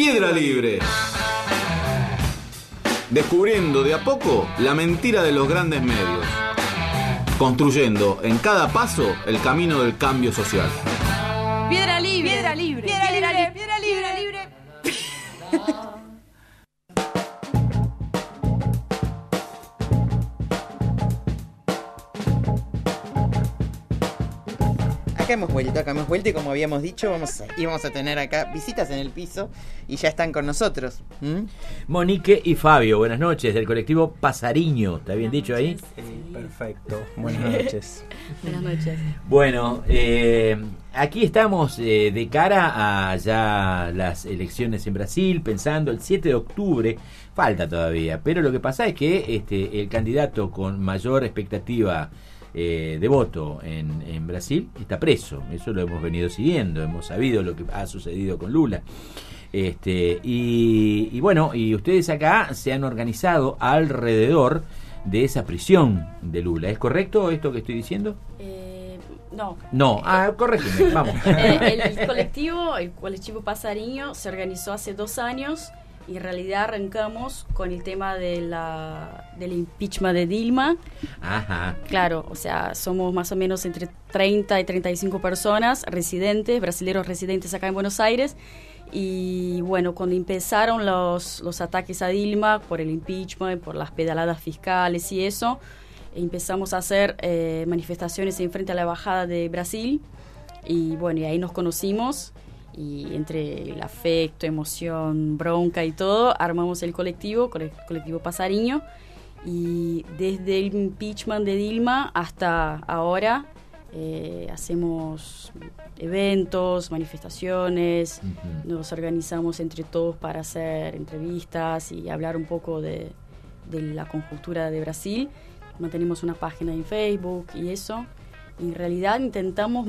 Piedra Libre. Descubriendo de a poco la mentira de los grandes medios. Construyendo en cada paso el camino del cambio social. Piedra Libre. Piedra Libre. Piedra Libre. Piedra Libre. Acá hemos vuelto y como habíamos dicho, íbamos a tener acá visitas en el piso y ya están con nosotros. Monique y Fabio, buenas noches, del colectivo Pasariño, ¿está bien dicho ahí? Sí, perfecto, buenas noches. Buenas noches. Bueno, aquí estamos de cara a ya las elecciones en Brasil, pensando el 7 de octubre, falta todavía, pero lo que pasa es que el candidato con mayor expectativa de voto en Brasil está preso. Eso lo hemos venido siguiendo, hemos sabido lo que ha sucedido con Lula. Y bueno, y ustedes acá se han organizado alrededor de esa prisión de Lula. ¿Es correcto esto que estoy diciendo? No. Corrígeme, vamos. El colectivo Pasariño se organizó hace 2 años y en realidad arrancamos con el tema del impeachment de Dilma. Ajá. Claro, o sea, somos más o menos entre 30 y 35 personas brasileños residentes acá en Buenos Aires. Y bueno, cuando empezaron los ataques a Dilma por el impeachment, por las pedaladas fiscales y eso, empezamos a hacer manifestaciones en frente a la Embajada de Brasil. Y bueno, y ahí nos conocimos. Y entre el afecto, emoción, bronca y todo, armamos el colectivo Pasariño. Y desde el impeachment de Dilma hasta ahora hacemos eventos, manifestaciones, nos organizamos entre todos para hacer entrevistas y hablar un poco de la conjuntura de Brasil. Mantenemos una página en Facebook y eso. Y en realidad intentamos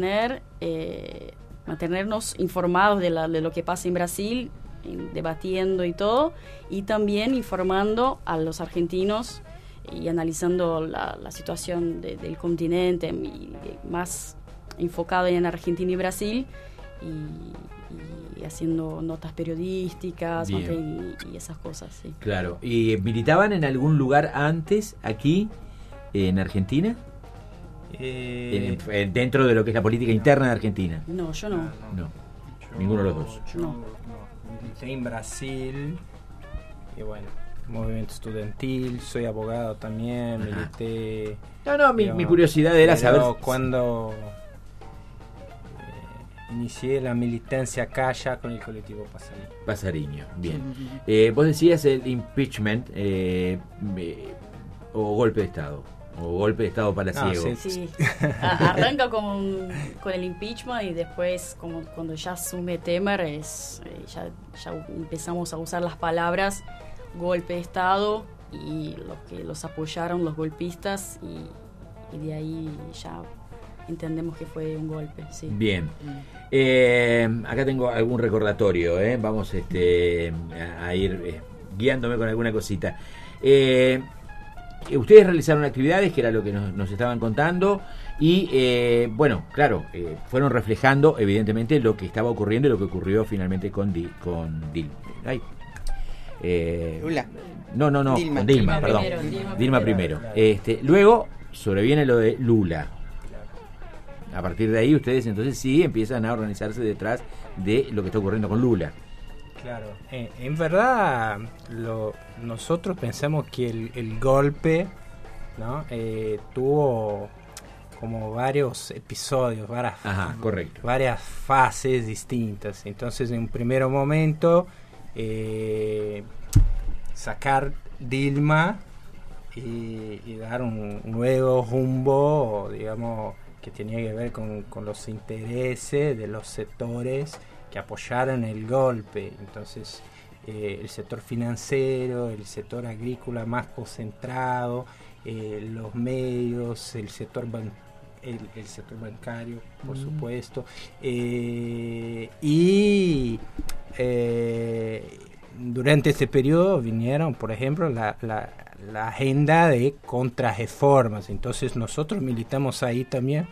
mantenernos informados de lo que pasa en Brasil, debatiendo y todo, y también informando a los argentinos y analizando la situación del continente, más enfocado en Argentina y Brasil, y haciendo notas periodísticas y esas cosas. Sí. Claro. ¿Y militaban en algún lugar antes, aquí, en Argentina? Dentro de lo que es la política interna de Argentina. No, yo no. No, ninguno de los dos. No. Milité en Brasil y bueno, movimiento estudiantil, soy abogado también, milité. Mi curiosidad era saber cuando inicié la militancia acá ya con el colectivo Pasariño. Bien. Vos decías el impeachment o golpe de Estado. O golpe de Estado palaciego. Sí. Arranca con el impeachment y después, como cuando ya asume Temer, ya empezamos a usar las palabras golpe de Estado y los apoyaron los golpistas y de ahí ya entendemos que fue un golpe. Sí. Bien. Acá tengo algún recordatorio, vamos a ir guiándome con alguna cosita. Ustedes realizaron actividades, que era lo que nos estaban contando, y bueno, claro, fueron reflejando evidentemente lo que estaba ocurriendo y lo que ocurrió finalmente con Dilma. Lula. No, con Dilma, perdón. Dilma primero. Luego sobreviene lo de Lula. A partir de ahí ustedes entonces sí empiezan a organizarse detrás de lo que está ocurriendo con Lula. Claro, en verdad nosotros pensamos que el golpe, ¿no? Tuvo como varios episodios, varias fases distintas. Entonces, en un primer momento, sacar Dilma y dar un nuevo rumbo, digamos, que tenía que ver con los intereses de los sectores que apoyaron el golpe. Entonces el sector financiero, el sector agrícola más concentrado, los medios, el sector bancario, por supuesto, y durante este periodo vinieron, por ejemplo, la agenda de contrarreformas. Entonces nosotros militamos ahí también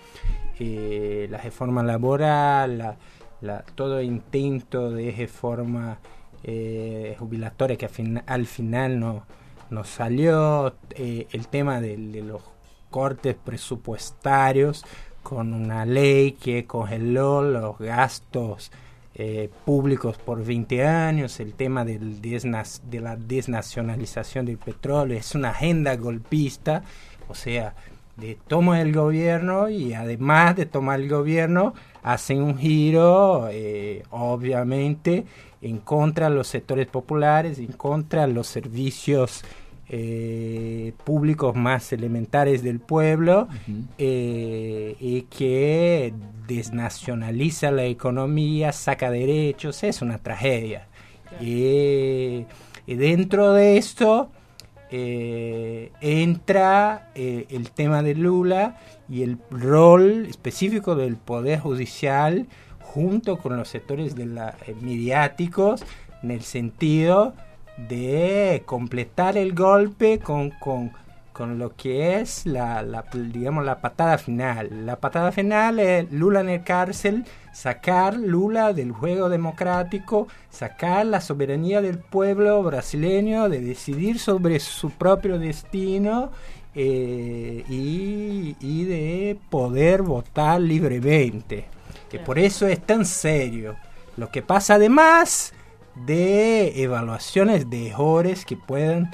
la reforma laboral, todo intento de reforma jubilatoria que al final no salió, el tema de los cortes presupuestarios con una ley que congeló los gastos públicos por 20 años, el tema de la desnacionalización del petróleo, es una agenda golpista, o sea, toma el gobierno y además de tomar el gobierno hacen un giro obviamente en contra de los sectores populares, en contra de los servicios públicos más elementales del pueblo, y que desnacionaliza la economía, saca derechos, es una tragedia. Y dentro de esto entra el tema de Lula y el rol específico del Poder Judicial junto con los sectores mediáticos, en el sentido de completar el golpe con lo que es digamos la patada final. La patada final es Lula en el cárcel, sacar Lula del juego democrático, sacar la soberanía del pueblo brasileño de decidir sobre su propio destino y de poder votar libremente. Que por eso es tan serio. Lo que pasa además de evaluaciones de errores que puedan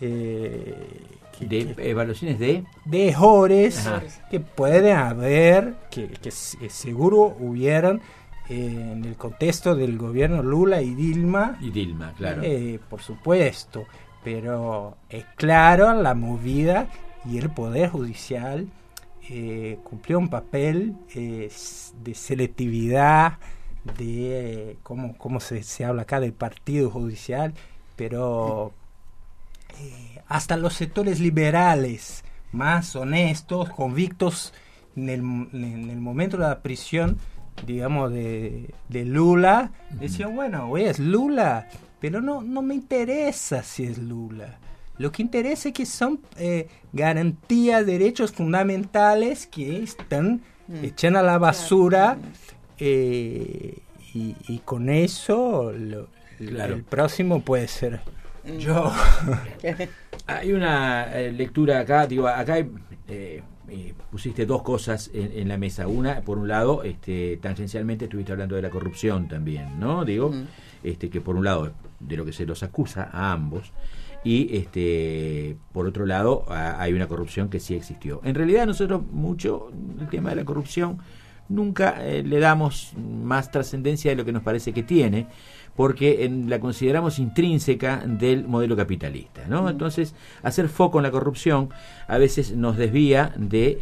evaluaciones de errores que pueden haber, que seguro hubieran en el contexto del gobierno Lula y Dilma, claro, por supuesto, pero es claro la movida, y el Poder Judicial cumplió un papel de selectividad, de cómo se habla acá del partido judicial, pero hasta los sectores liberales más honestos, convictos en el momento de la prisión, digamos, de Lula, decían, bueno, es Lula, pero no me interesa si es Lula. Lo que interesa es que son garantías, derechos fundamentales que están echan a la basura, y con eso el próximo puede ser yo. Hay una lectura acá, pusiste dos cosas en la mesa. Una, por un lado, tangencialmente estuviste hablando de la corrupción también, ¿no? Que por un lado de lo que se los acusa a ambos, y por otro lado hay una corrupción que sí existió. En realidad nosotros mucho el tema de la corrupción nunca le damos más trascendencia de lo que nos parece que tiene, porque la consideramos intrínseca del modelo capitalista, ¿no? Entonces, hacer foco en la corrupción a veces nos desvía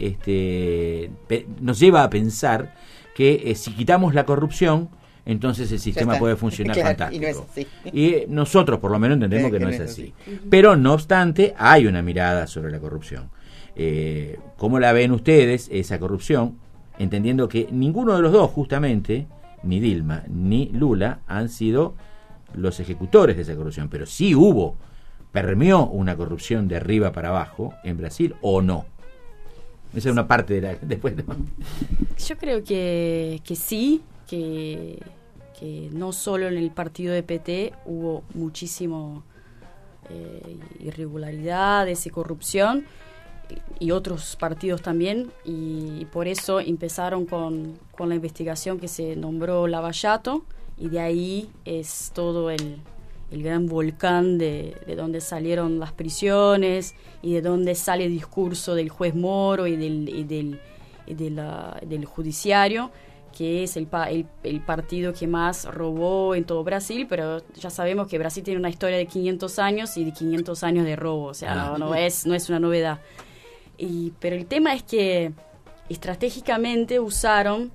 nos lleva a pensar que si quitamos la corrupción, entonces el sistema puede funcionar fantástico. Y no es así. Y nosotros por lo menos entendemos que no es así. Pero no obstante, hay una mirada sobre la corrupción. ¿Cómo la ven ustedes esa corrupción? Entendiendo que ninguno de los dos, justamente, ni Dilma ni Lula, han sido los ejecutores de esa corrupción, pero sí permeó una corrupción de arriba para abajo en Brasil, ¿o no? Esa es una parte de después. Yo creo que sí, que no solo en el partido de PT hubo muchísimo irregularidades y corrupción, y otros partidos también, y por eso empezaron con la investigación que se nombró Lavallato, y de ahí es todo el gran volcán de donde salieron las prisiones y de donde sale el discurso del juez Moro y del judiciario, que es el partido que más robó en todo Brasil, pero ya sabemos que Brasil tiene una historia de 500 años y de 500 años de robo, o sea, no es una novedad. Pero el tema es que estratégicamente usaron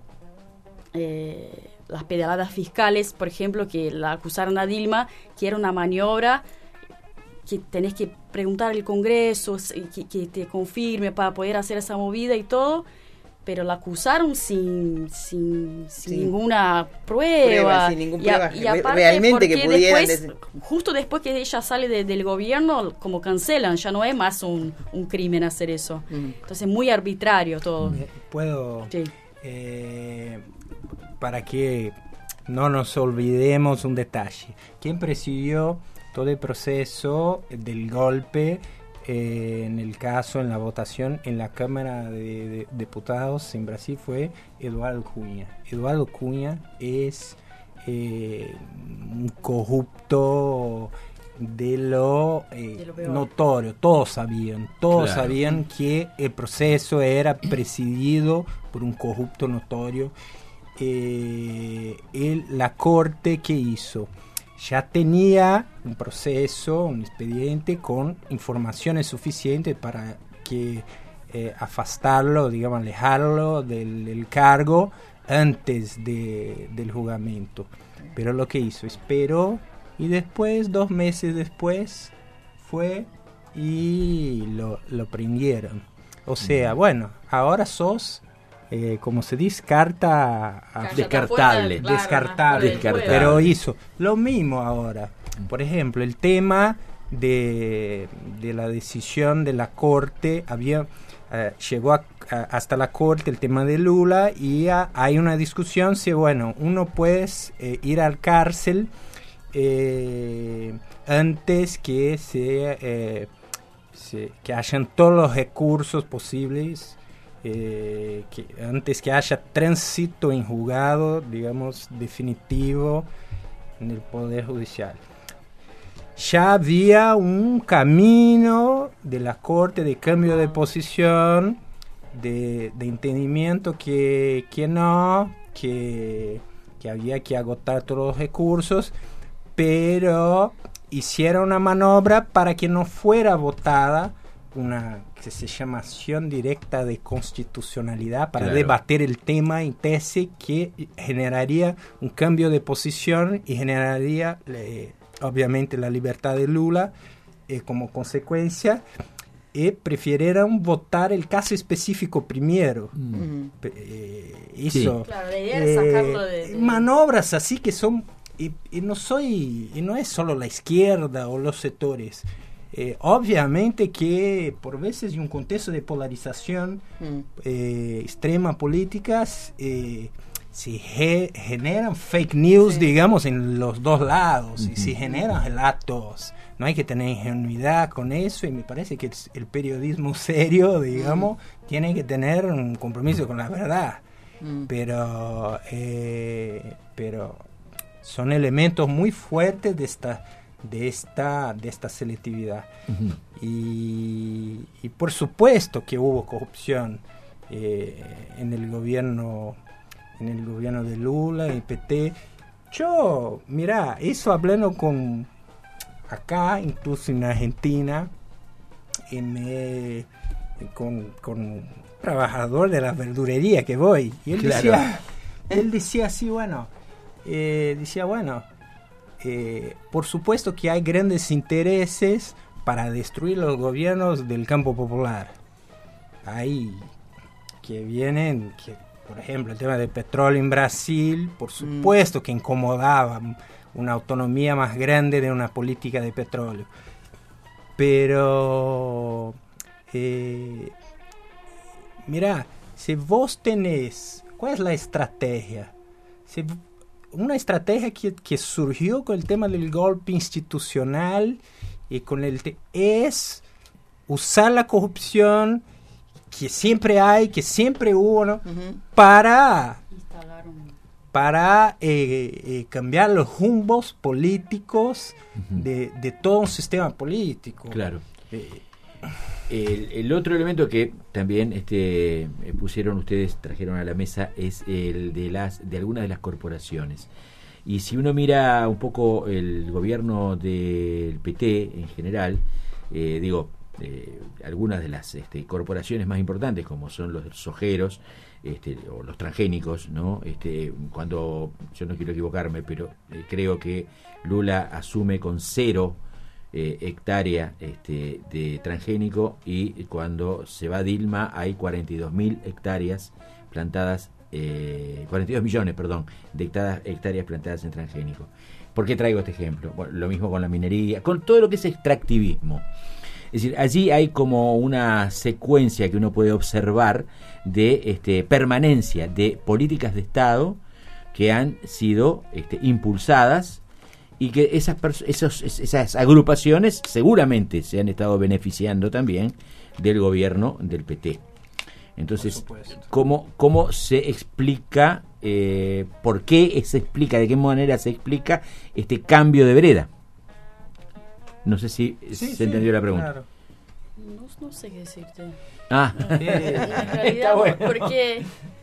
las pedaladas fiscales, por ejemplo, que la acusaron a Dilma, que era una maniobra que tenés que preguntar al Congreso que te confirme para poder hacer esa movida y todo, pero la acusaron sin ninguna prueba. Sin ninguna prueba. Y aparte, realmente que pudieran justo después que ella sale del gobierno, como cancelan, ya no es más un crimen hacer eso. Entonces, muy arbitrario todo. ¿Puedo? Sí. Para que no nos olvidemos un detalle. Quien presidió todo el proceso del golpe, en el caso, en la votación en la Cámara de Diputados en Brasil, fue Eduardo Cunha. Eduardo Cunha es un corrupto de lo notorio. Todos sabían que el proceso era presidido por un corrupto notorio. La Corte, ¿qué hizo? Ya tenía un proceso, un expediente con informaciones suficientes para que afastarlo, digamos, alejarlo del cargo antes del juzgamiento. Pero lo que hizo, esperó, y después, 2 meses después, fue y lo prendieron. O sea, bueno, ahora sos, como se dice, descartable. Descartable. Pero hizo lo mismo ahora. Por ejemplo, el tema de la decisión de la Corte, llegó hasta la Corte el tema de Lula, y hay una discusión si, bueno, uno puede ir a la cárcel antes que que hayan todos los recursos posibles, antes que haya tránsito en juzgado, digamos, definitivo en el Poder Judicial. Ya había un camino de la Corte de cambio de posición, de entendimiento que había que agotar todos los recursos, pero hicieron una maniobra para que no fuera votada una que se llama acción directa de constitucionalidad para debatir el tema en tesis, que generaría un cambio de posición y generaría obviamente la libertad de Lula como consecuencia. Prefirieron votar el caso específico primero. Hizo claro, la idea es sacarlo de maniobras así que son, y no es solo la izquierda o los sectores. Obviamente que por veces en un contexto de polarización extrema políticas, se generan fake news, digamos, en los dos lados, y se generan relatos. No hay que tener ingenuidad con eso, y me parece que el periodismo serio, digamos, tiene que tener un compromiso con la verdad. Pero son elementos muy fuertes de esta selectividad. Y por supuesto que hubo corrupción en el gobierno de Lula, el PT. Yo, mira, eso hablando con acá, incluso en Argentina, con un trabajador de la verdurería que voy, y él decía así, por supuesto que hay grandes intereses para destruir los gobiernos del campo popular. Hay que vienen, por ejemplo, el tema del petróleo en Brasil, por supuesto que incomodaba una autonomía más grande de una política de petróleo. Pero, mira, si vos tenés, ¿cuál es la estrategia? Una estrategia que surgió con el tema del golpe institucional y es usar la corrupción que siempre hay, que siempre hubo, ¿no? para cambiar los rumbos políticos de todo un sistema político. Claro. El otro elemento que también pusieron ustedes, trajeron a la mesa, es el de algunas de las corporaciones. Y si uno mira un poco el gobierno del PT en general, algunas de las corporaciones más importantes, como son los sojeros o los transgénicos, ¿no? Cuando, yo no quiero equivocarme, pero creo que Lula asume con 0 hectárea de transgénico, y cuando se va Dilma hay 42.000 hectáreas plantadas, 42 millones, de hectáreas plantadas en transgénico. ¿Por qué traigo este ejemplo? Bueno, lo mismo con la minería, con todo lo que es extractivismo. Es decir, allí hay como una secuencia que uno puede observar de permanencia de políticas de Estado que han sido impulsadas y que esas agrupaciones seguramente se han estado beneficiando también del gobierno del PT. Entonces, ¿cómo se explica, por qué se explica, de qué manera se explica este cambio de vereda? No sé si se entendió la pregunta. Claro. No sé qué decirte. En realidad, está bueno. Porque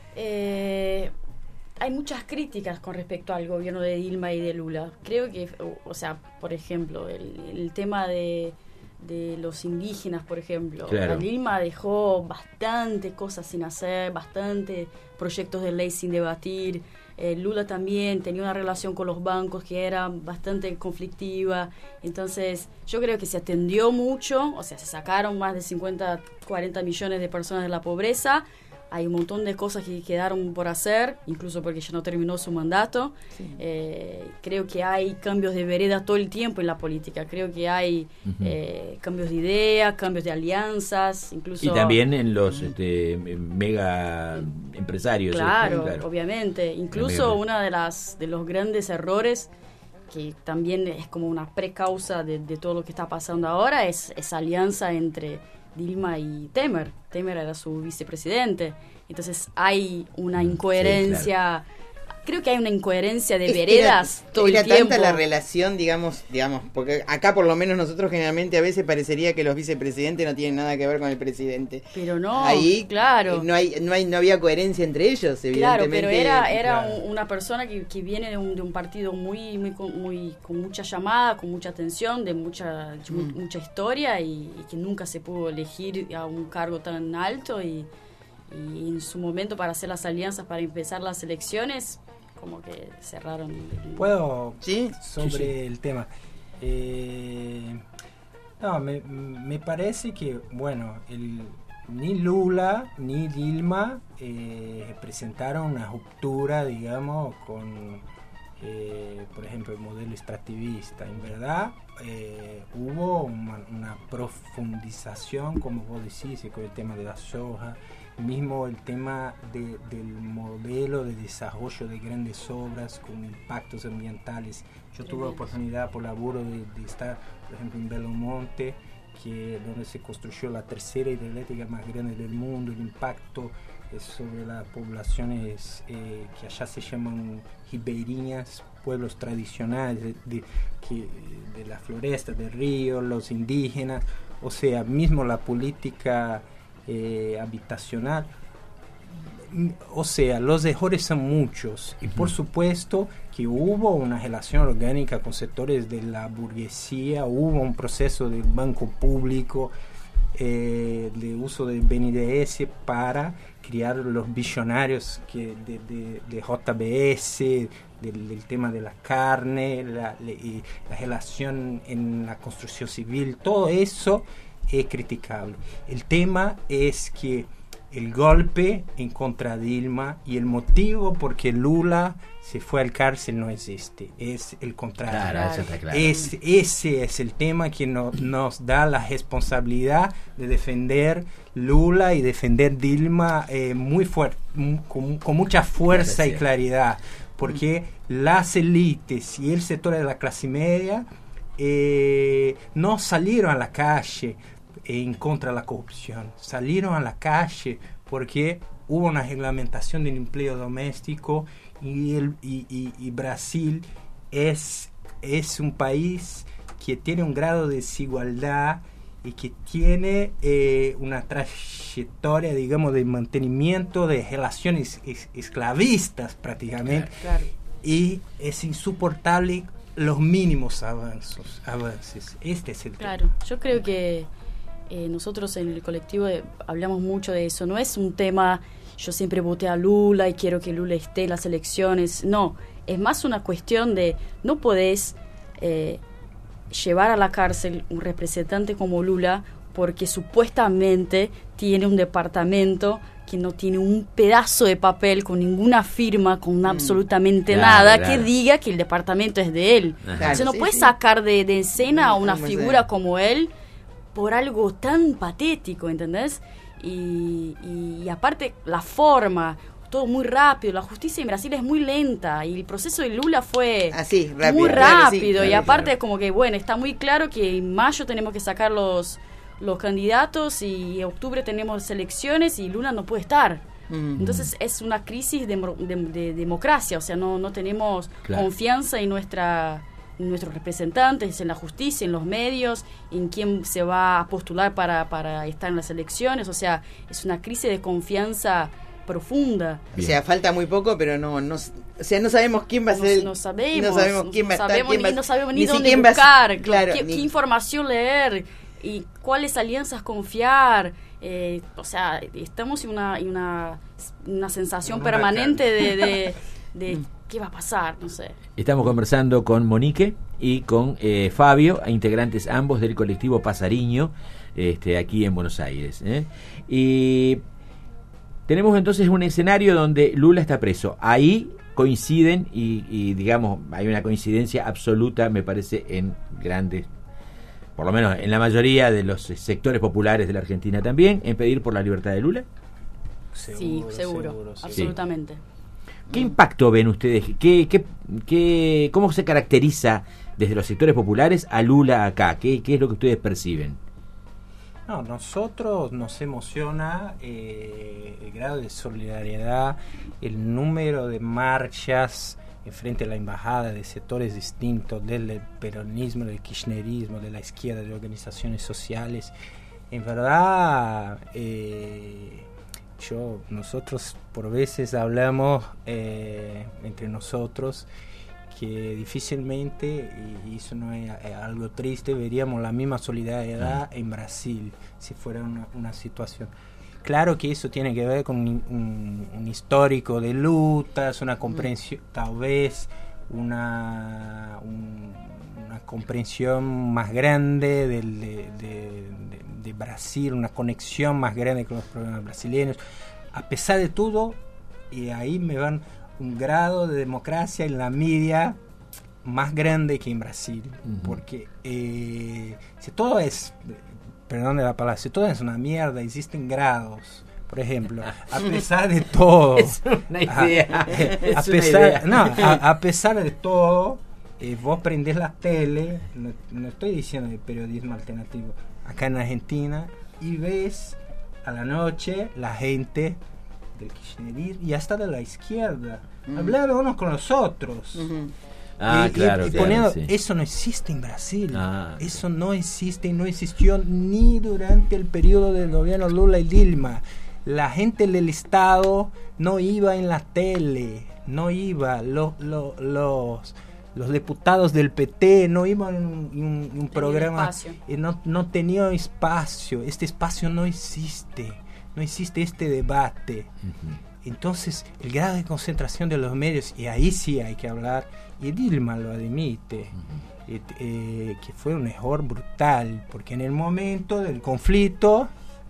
hay muchas críticas con respecto al gobierno de Dilma y de Lula. Creo que, o sea, por ejemplo, el tema de los indígenas, por ejemplo. Claro. Dilma dejó bastante cosas sin hacer, bastante proyectos de ley sin debatir. Lula también tenía una relación con los bancos que era bastante conflictiva. Entonces yo creo que se atendió mucho, o sea, se sacaron más de 40 millones de personas de la pobreza. Hay un montón de cosas que quedaron por hacer, incluso porque ya no terminó su mandato. Sí. Creo que hay cambios de vereda todo el tiempo en la política. Creo que hay cambios de ideas, cambios de alianzas, incluso... Y también en los mega empresarios. Claro, obviamente. Incluso una de los grandes errores, que también es como una precausa de todo lo que está pasando ahora, es esa alianza entre Dilma y Temer. Temer era su vicepresidente. Entonces hay una incoherencia. Sí, claro. Creo que hay una incoherencia de veredas todo el tiempo. Era tanta la relación, digamos, porque acá por lo menos nosotros generalmente a veces parecería que los vicepresidentes no tienen nada que ver con el presidente. Pero no, ahí, claro. No había coherencia entre ellos, evidentemente. Claro, pero era una persona que viene de un partido muy con mucha llamada, con mucha atención, de mucha historia y que nunca se pudo elegir a un cargo tan alto y en su momento para hacer las alianzas para empezar las elecciones como que cerraron. ¿Puedo? Sí, sobre el tema. No, me parece que, bueno, ni Lula ni Dilma presentaron una ruptura, digamos, con, por ejemplo, el modelo extractivista. En verdad, hubo una profundización, como vos decís, con el tema de la soja, mismo el tema del modelo de desarrollo de grandes obras con impactos ambientales. Yo tuve la oportunidad por laburo de estar, por ejemplo, en Belo Monte, donde se construyó la tercera hidroeléctrica más grande del mundo. El impacto sobre las poblaciones que allá se llaman ribeirinhas, pueblos tradicionales de la floresta, del río, los indígenas, o sea, mismo la política habitacional. O sea, los errores son muchos y por supuesto que hubo una relación orgánica con sectores de la burguesía, hubo un proceso del banco público, de uso del BNDES para crear los visionarios de JBS, del tema de la carne, la relación en la construcción civil, todo eso es criticable. El tema es que el golpe en contra de Dilma y el motivo por qué Lula se fue al cárcel no existe, es el contrario. Claro, eso está claro. Ese es el tema que nos da la responsabilidad de defender Lula y defender Dilma muy fuerte, con mucha fuerza y claridad, porque las élites y el sector de la clase media no salieron a la calle en contra de la corrupción, salieron a la calle porque hubo una reglamentación del empleo doméstico y Brasil es un país que tiene un grado de desigualdad y que tiene una trayectoria, digamos, de mantenimiento de relaciones esclavistas prácticamente. Claro. Y es insoportable los mínimos avances. Este es el tema. Claro, yo creo que nosotros en el colectivo hablamos mucho de eso. No es un tema, yo siempre voté a Lula y quiero que Lula esté en las elecciones. No, es más una cuestión de no podés llevar a la cárcel un representante como Lula porque supuestamente tiene un departamento que no tiene un pedazo de papel con ninguna firma, con absolutamente nada, que diga que el departamento es de él. Entonces no puedes sacar de escena a una figura como él por algo tan patético, ¿entendés? Y aparte la forma, todo muy rápido. La justicia en Brasil es muy lenta y el proceso de Lula fue rápido, muy claro, rápido. sí, Y claro, aparte claro. como que, bueno, está muy claro que en mayo tenemos que sacar los candidatos y en octubre tenemos elecciones y Lula no puede estar. Entonces es una crisis de democracia, o sea, no tenemos confianza en nuestros representantes, en la justicia, en los medios, en quién se va a postular para estar en las elecciones, o sea, es una crisis de confianza profunda. Bien. O sea, falta muy poco, pero no sabemos quién va a ser. No sabemos, no sabemos quién va a estar, no sabemos ni dónde quién buscar, claro, qué información leer y cuáles alianzas confiar. O sea, estamos en una sensación permanente de qué va a pasar, no sé. Estamos conversando con Monique y con Fabio, integrantes ambos del colectivo Pasariño, aquí en Buenos Aires. Y tenemos entonces un escenario donde Lula está preso. Ahí coinciden y digamos, hay una coincidencia absoluta, me parece, en grandes, por lo menos en la mayoría de los sectores populares de la Argentina también, en pedir por la libertad de Lula. Seguro, absolutamente. ¿Qué impacto ven ustedes? ¿Cómo se caracteriza desde los sectores populares a Lula acá? ¿Qué es lo que ustedes perciben? No, nosotros nos emociona el grado de solidaridad, el número de marchas frente a la embajada de sectores distintos del peronismo, del kirchnerismo, de la izquierda, de organizaciones sociales. En verdad, nosotros por veces hablamos entre nosotros que difícilmente, y eso no es algo triste, veríamos la misma solidaridad en Brasil si fuera una situación. Claro que eso tiene que ver con un histórico de lutas, una comprensión, tal vez una comprensión más grande de Brasil, una conexión más grande con los problemas brasileños. A pesar de todo, y ahí me van un grado de democracia en la media más grande que en Brasil, porque si todo es, perdón de la palabra, si todo es una mierda, existen grados. Por ejemplo, a pesar de todo, es una idea. A pesar de todo, vos prendés la tele, no estoy diciendo de periodismo alternativo, acá en Argentina, y ves a la noche la gente del kirchnerismo y hasta de la izquierda hablando unos con los otros. Y poniendo, sí. Eso no existe en Brasil. Eso no existe y no existió ni durante el periodo del gobierno Lula y Dilma. La gente del Estado no iba en la tele, no iba, los diputados del PT no iban en un programa, no tenía espacio. Este espacio no existe este debate. Entonces el grado de concentración de los medios, y ahí sí hay que hablar, y Dilma lo admite, que fue un error brutal, porque en el momento del conflicto,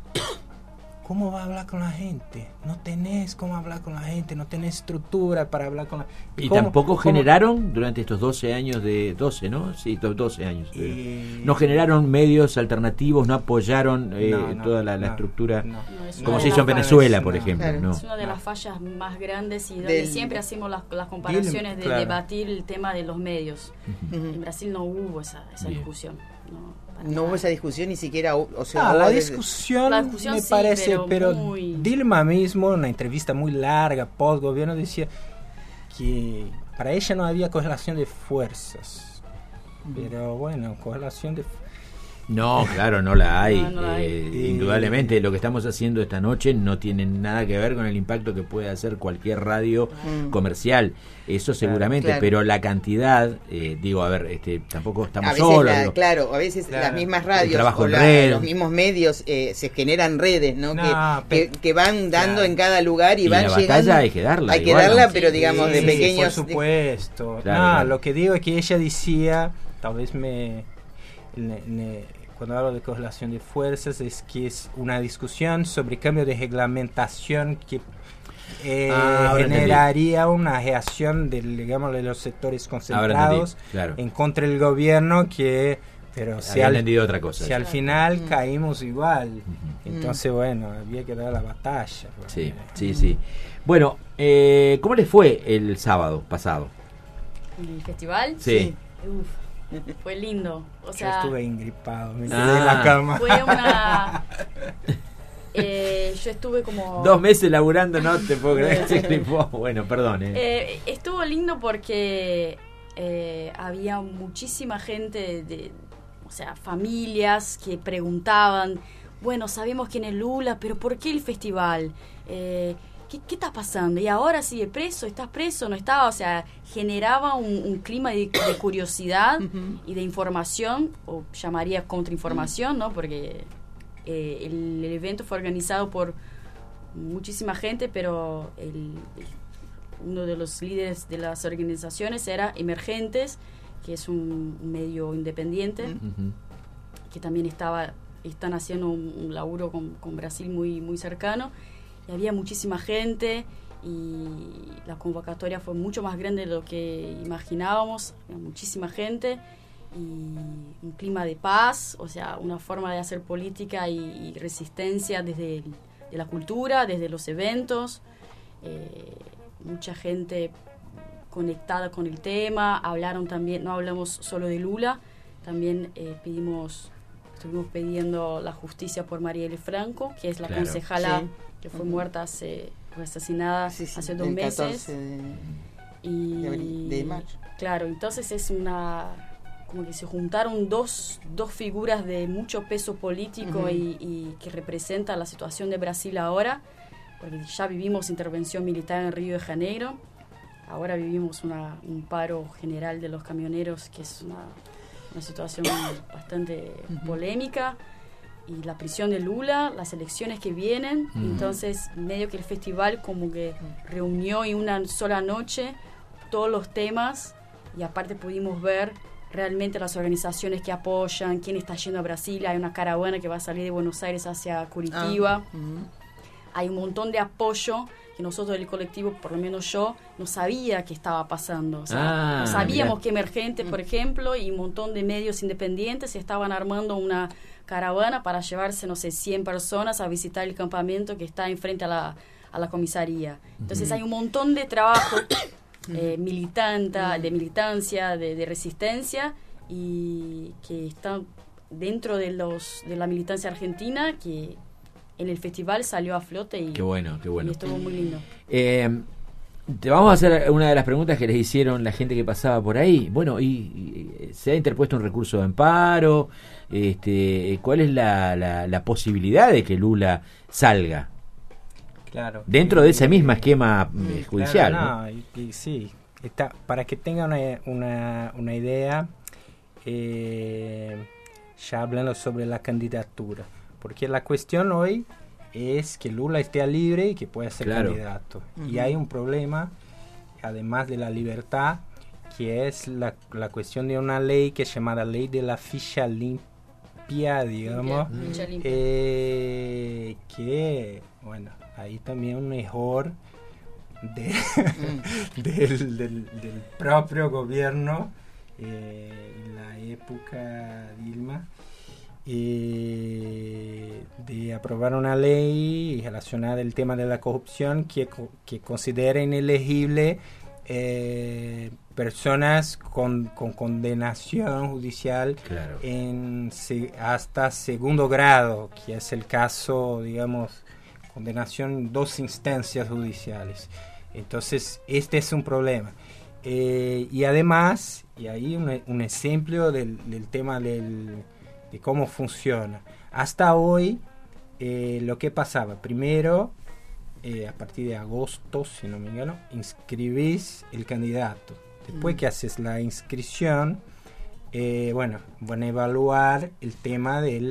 ¿cómo va a hablar con la gente? No tenés cómo hablar con la gente, no tenés estructura para hablar con la gente. ¿Y tampoco generaron durante estos 12 años de 12, ¿no? Sí, 12 años. No generaron medios alternativos, no apoyaron toda la estructura, como se hizo en Venezuela, por ejemplo. Claro. ¿no? Es una de las fallas más grandes y donde siempre hacemos las comparaciones de debatir el tema de los medios. En Brasil no hubo esa discusión. No hubo esa discusión ni siquiera, o sea, la discusión me sí, parece, pero muy... Dilma mismo en una entrevista muy larga post gobierno decía que para ella no había correlación de fuerzas, pero bueno, correlación de no, claro, no la hay. No la hay. Indudablemente lo que estamos haciendo esta noche no tiene nada que ver con el impacto que puede hacer cualquier radio comercial. Eso seguramente, claro. Pero la cantidad, tampoco estamos solos. A veces las mismas radios o los mismos medios se generan redes, ¿no? Que van dando en cada lugar y van la llegando. Batalla hay que darla. Hay que darla, pero digamos de pequeños. Por supuesto. Claro. Lo que digo es que ella decía, tal vez cuando hablo de correlación de fuerzas, es que es una discusión sobre cambio de reglamentación que generaría una reacción de los sectores concentrados en contra del gobierno, que Pero había entendido otra cosa. Si al final caímos igual, entonces bueno, había que dar la batalla. Sí, sí, sí. Bueno, ¿cómo les fue el sábado pasado? ¿El festival? Sí. Uf, fue lindo. O Yo sea, estuve engripado, me quedé en la cama. fue una... yo estuve como... 2 meses laburando, no te puedo creer. Se gripó. Bueno, perdón. Estuvo lindo porque había muchísima gente, o sea, familias que preguntaban, bueno, sabemos quién es Lula, pero ¿por qué el festival? ¿Qué está pasando? Y ahora sigue preso, ¿estás preso? ¿No estaba? O sea, generaba un clima de curiosidad y de información, o llamaría contrainformación, ¿no? Porque el evento fue organizado por muchísima gente, pero uno de los líderes de las organizaciones era Emergentes, que es un medio independiente, que también están haciendo un laburo con Brasil muy, muy cercano. Y había muchísima gente y la convocatoria fue mucho más grande de lo que imaginábamos. Había muchísima gente y un clima de paz, o sea, una forma de hacer política y resistencia desde de la cultura, desde los eventos. Mucha gente conectada con el tema. Hablaron también, no hablamos solo de Lula, también estuvimos pidiendo la justicia por Marielle Franco, que es la concejala que fue muerta fue asesinada hace 2 meses. De mayo. Claro, entonces es como que se juntaron dos figuras de mucho peso político y que representan la situación de Brasil ahora, porque ya vivimos intervención militar en Río de Janeiro, ahora vivimos un paro general de los camioneros, que es una situación bastante polémica, y la prisión de Lula, las elecciones que vienen, entonces medio que el festival como que reunió en una sola noche todos los temas, y aparte pudimos ver realmente las organizaciones que apoyan, quién está yendo a Brasil. Hay una caravana que va a salir de Buenos Aires hacia Curitiba. Hay un montón de apoyo que nosotros del colectivo, por lo menos yo, no sabía que estaba pasando. O sea, no sabíamos que Emergente, por ejemplo, y un montón de medios independientes estaban armando una caravana para llevarse, no sé, 100 personas a visitar el campamento que está enfrente a la comisaría. Entonces hay un montón de trabajo de militancia, de resistencia, y que están dentro de la militancia argentina, que en el festival salió a flote y qué bueno. Y estuvo muy lindo. Te vamos a hacer una de las preguntas que les hicieron la gente que pasaba por ahí. Bueno, y se ha interpuesto un recurso de amparo. ¿Cuál es la posibilidad de que Lula salga? Claro. Dentro de ese mismo esquema judicial. Claro, ¿no? Sí. Para que tengan una idea, ya hablando sobre la candidatura, porque la cuestión hoy es que Lula esté libre y que pueda ser candidato. Y hay un problema, además de la libertad, que es la cuestión de una ley que es llamada Ley de la Ficha Limpia, digamos, que, bueno, ahí también un error del propio gobierno en la época Dilma, de aprobar una ley relacionada al tema de la corrupción que considera inelegible personas con condenación judicial hasta segundo grado, que es el caso, digamos, condenación en 2 instancias judiciales. Entonces, este es un problema. Y además, y ahí un ejemplo del tema de cómo funciona. Hasta hoy, lo que pasaba, primero, a partir de agosto, si no me engano, inscribís el candidato. Después que haces la inscripción, van a evaluar el tema de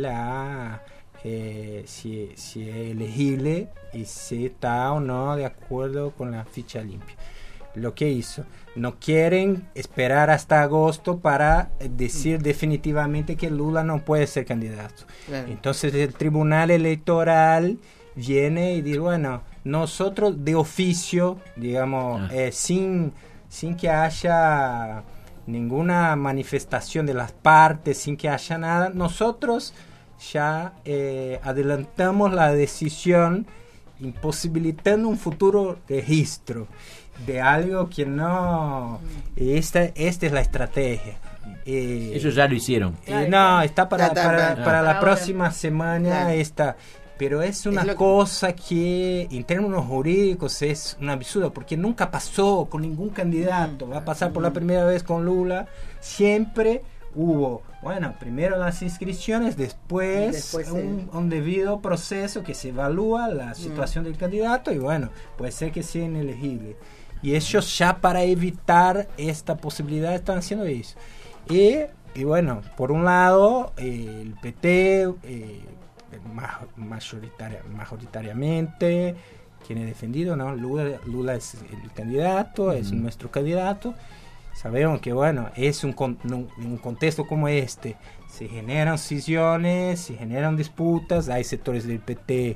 si es elegible y si está o no de acuerdo con la ficha limpia. Lo que hizo, no quieren esperar hasta agosto para decir definitivamente que Lula no puede ser candidato. Entonces el Tribunal Electoral viene y dice, bueno, nosotros de oficio, digamos, sin que haya ninguna manifestación de las partes, sin que haya nada, nosotros ya adelantamos la decisión, imposibilitando un futuro registro de algo que no... Esta es la estrategia. Ellos ya lo hicieron. No, está para la ahora. próxima semana. Está, pero es una cosa que en términos jurídicos es un absurdo, porque nunca pasó con ningún candidato. Va a pasar por la primera vez con Lula. Siempre hubo, bueno, primero las inscripciones, después un debido proceso que se evalúa la situación del candidato y bueno, puede ser que sea inelegible. Y ellos ya para evitar esta posibilidad están haciendo eso. Y bueno, por un lado, el PT mayoritariamente tiene defendido, ¿no? Lula es el candidato, es nuestro candidato. Sabemos que, bueno, es un contexto como este. Se generan scisiones, se generan disputas. Hay sectores del PT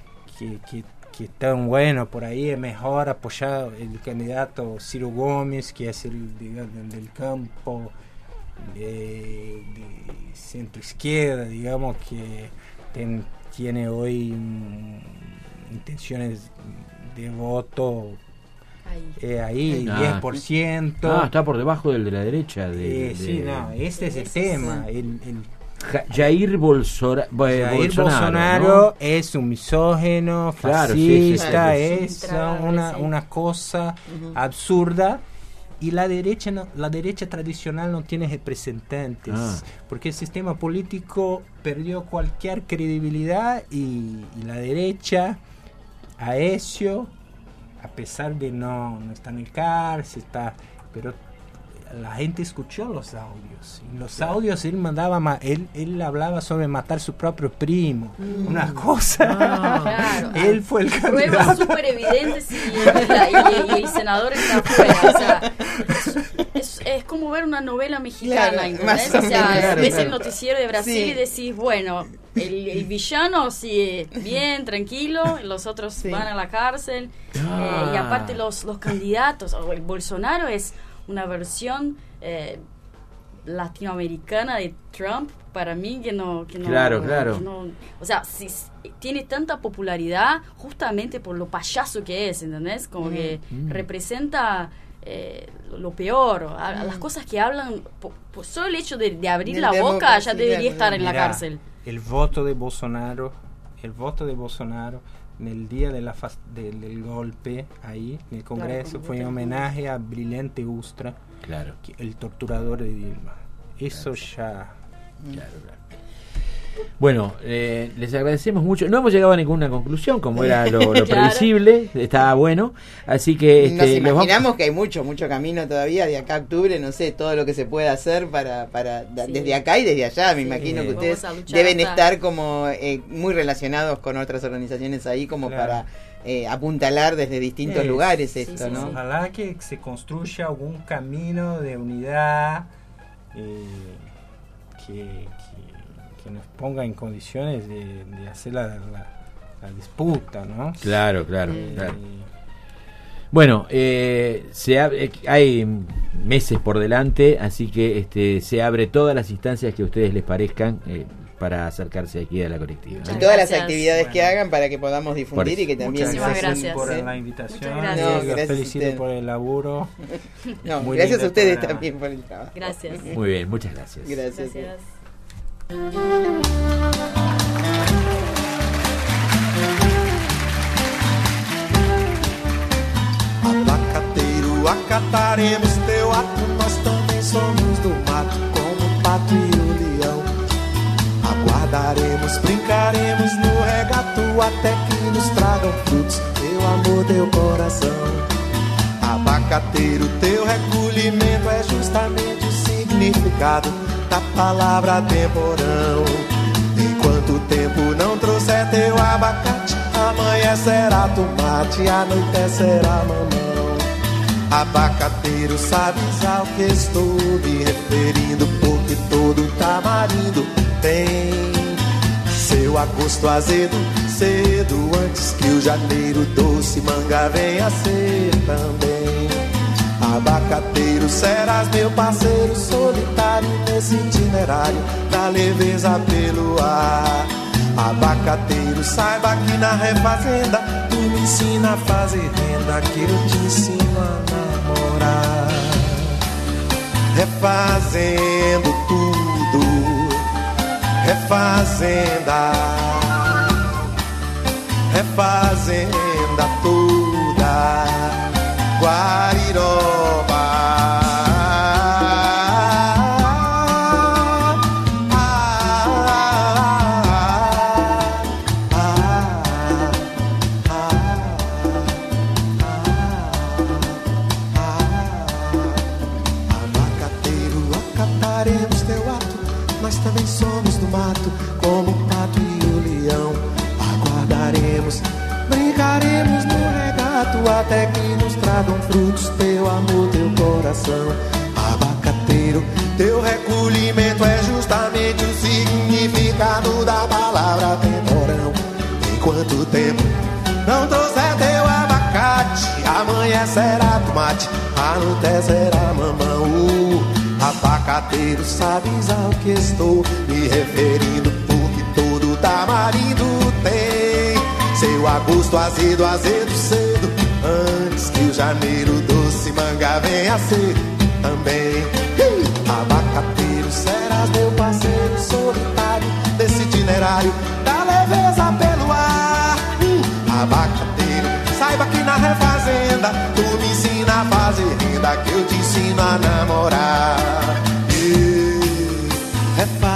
que están, bueno, por ahí es mejor apoyar el candidato Ciro Gómez, que es el del campo de centro izquierda, digamos, que tiene hoy intenciones de voto ahí 10%. Está por debajo del de la derecha. Este es el tema. Jair Bolsonaro, ¿no? Es un misógino, fascista, es una cosa absurda. Y la derecha tradicional no tiene representantes, porque el sistema político perdió cualquier credibilidad y la derecha, Aécio, a pesar de no estar en el cárcel, pero la gente escuchó los audios. En los audios él hablaba sobre matar su propio primo. Una cosa. Claro, él fue el candidato. Pruebas súper evidentes y el senador está afuera. O sea, es como ver una novela mexicana, ¿entendés? O sea, ves el noticiero de Brasil y decís, bueno, el villano sigue bien, tranquilo, los otros van a la cárcel. Y aparte los candidatos, o el Bolsonaro es una versión latinoamericana de Trump, para mí que no claro. O sea, si tiene tanta popularidad justamente por lo payaso que es, ¿entendés? Como que representa lo peor, las cosas que hablan, solo el hecho de abrir la boca ya debería estar en la cárcel. El voto de Bolsonaro en el día del golpe ahí en el Congreso fue en homenaje a Brilhante Ustra, el torturador de Dilma. Eso ya. Bueno, les agradecemos mucho. No hemos llegado a ninguna conclusión, como era lo previsible. Estaba bueno. Así que nos imaginamos que hay mucho camino todavía de acá a octubre. No sé, todo lo que se puede hacer para desde acá y desde allá. Me imagino que ustedes deben estar como muy relacionados con otras organizaciones ahí, como para apuntalar desde distintos lugares esto, ¿no? Ojalá que se construya algún camino de unidad que nos ponga en condiciones de hacer la disputa, ¿no? Claro. Bueno, hay meses por delante, así que se abre todas las instancias que a ustedes les parezcan para acercarse aquí a la colectiva. Y todas las actividades que hagan para que podamos difundir y que también... Muchísimas gracias por la invitación. Gracias. Felicito por el laburo. Gracias a ustedes también por el trabajo. Gracias. Muy bien, muchas gracias. Gracias. Abacateiro, acataremos teu ato, nós também somos do mato, como o pato e o leão. Aguardaremos, brincaremos no regato, até que nos tragam frutos, teu amor, teu coração. Abacateiro, teu recolhimento é justamente o significado da palavra temporão. Enquanto o tempo não trouxer teu abacate, amanhã será tomate, anoitecerá mamão. Abacateiro, sabes ao que estou me referindo, porque todo tamarindo tem seu agosto azedo, cedo, antes que o janeiro doce, manga venha ser também. Abacateiro, abacateiro, serás meu parceiro solitário nesse itinerário da leveza pelo ar. Abacateiro, saiba que na refazenda tu me ensina a fazer renda, que eu te ensino a namorar. Refazendo tudo, refazenda, refazenda toda, Guariroba. Também somos do mato, como o pato e o leão. Aguardaremos, brincaremos no regato, até que nos tragam frutos teu amor, teu coração. Abacateiro, teu recolhimento é justamente o significado da palavra temporão. Enquanto o tempo não trouxer teu abacate, amanhã será tomate, anoitecerá mamão. Abacateiro, sabes ao que estou me referindo, porque todo tamarindo tem seu agosto azedo, azedo cedo, antes que o janeiro doce manga venha ser também. Abacateiro, serás meu parceiro solitário desse itinerário da leveza pelo ar. Abacateiro, saiba que na refazenda tu me ensina a fazer renda, que eu te ensino a namorar.